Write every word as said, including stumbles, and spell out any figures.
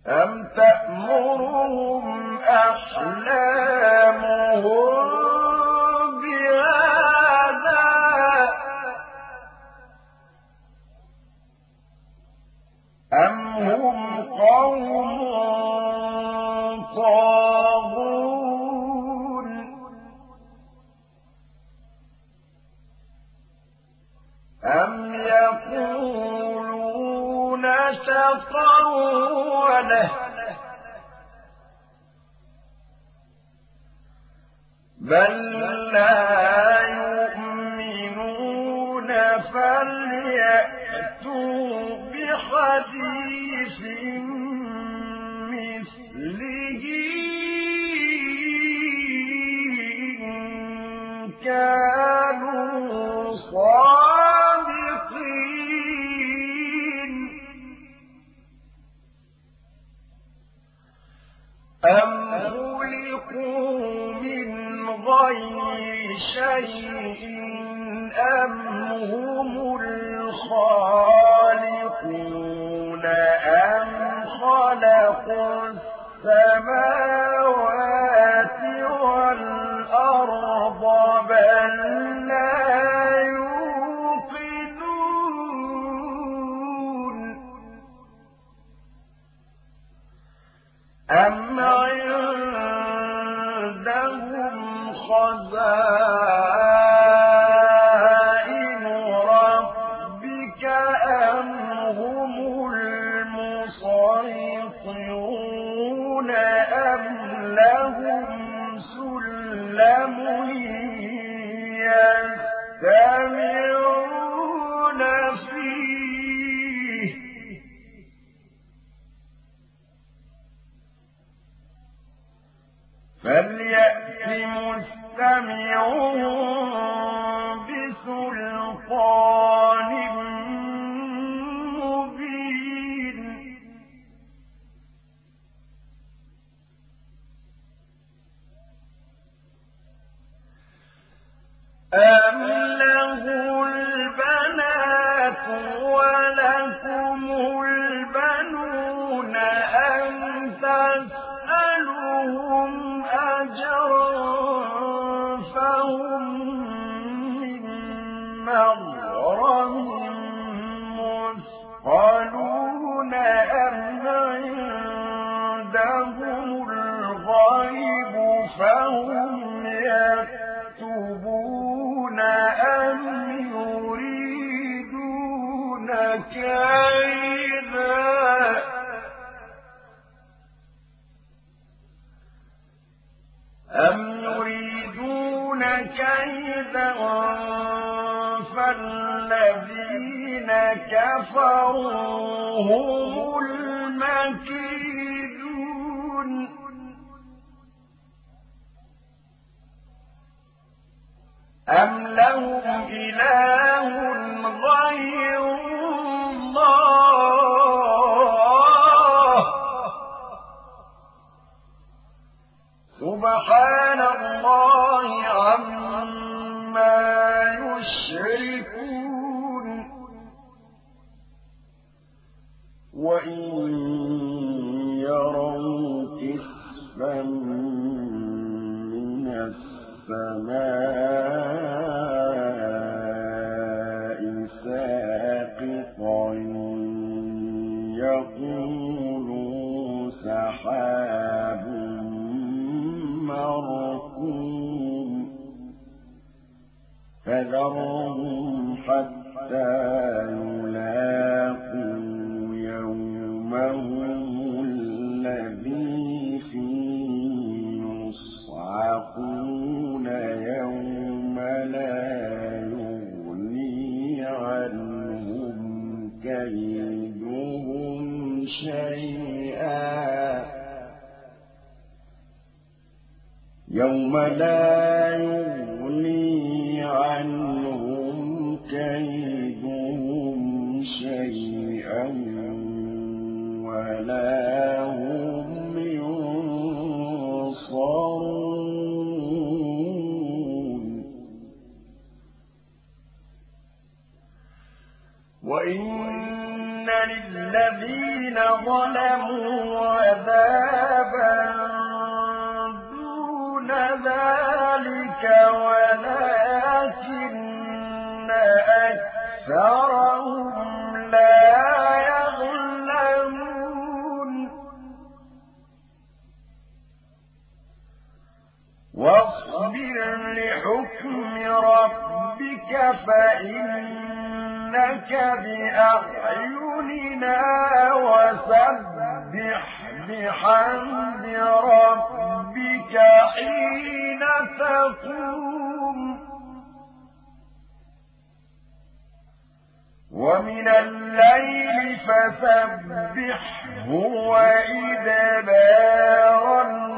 أم تأمرهم أحلامهم بهذا أم هم قوم طاغون أم يقولون تقوله بل لا يؤمنون فليأتوا بحديث مثله إن كانوا صادقين أم خلقوا من غير شيء أم هم الخالقون أم خلقوا السماوات والأرض بل لا يوقنون أم عندهم خزائن ربك أم هم المسيطرون أم لهم سلم يستمعون فيه فليأت مستمعهم بسلطان مبين أم له البنات ولكم البنون أم تسألهم أجرا فهم من مغرم مثقلون أم عندهم الغيب فهم يكتبون أم يريدون كيدا أم يريدون كيدا فالذين كفروا هم المكيدون أم لهم إله غير الله سبحان الله عما يشركون وإن يروا كسفا من السماء ساقطا يقولوا سحاب مركوم فذرهم حتى يلاقوا يومهم الذي فيه يصعقون يوم لا يغني عنهم كيدهم شيئا يوم لا يغني عنهم كيدهم شيئا ولا هم ينصرون وإن للذين الذين ظلموا عذابا دون ذلك ولكن أكثرهم لا يعلمون واصبر لحكم ربك فإنك بأعيننا وسبح بحمد ربك حين تقوم ومن الليل فسبحه وإدبار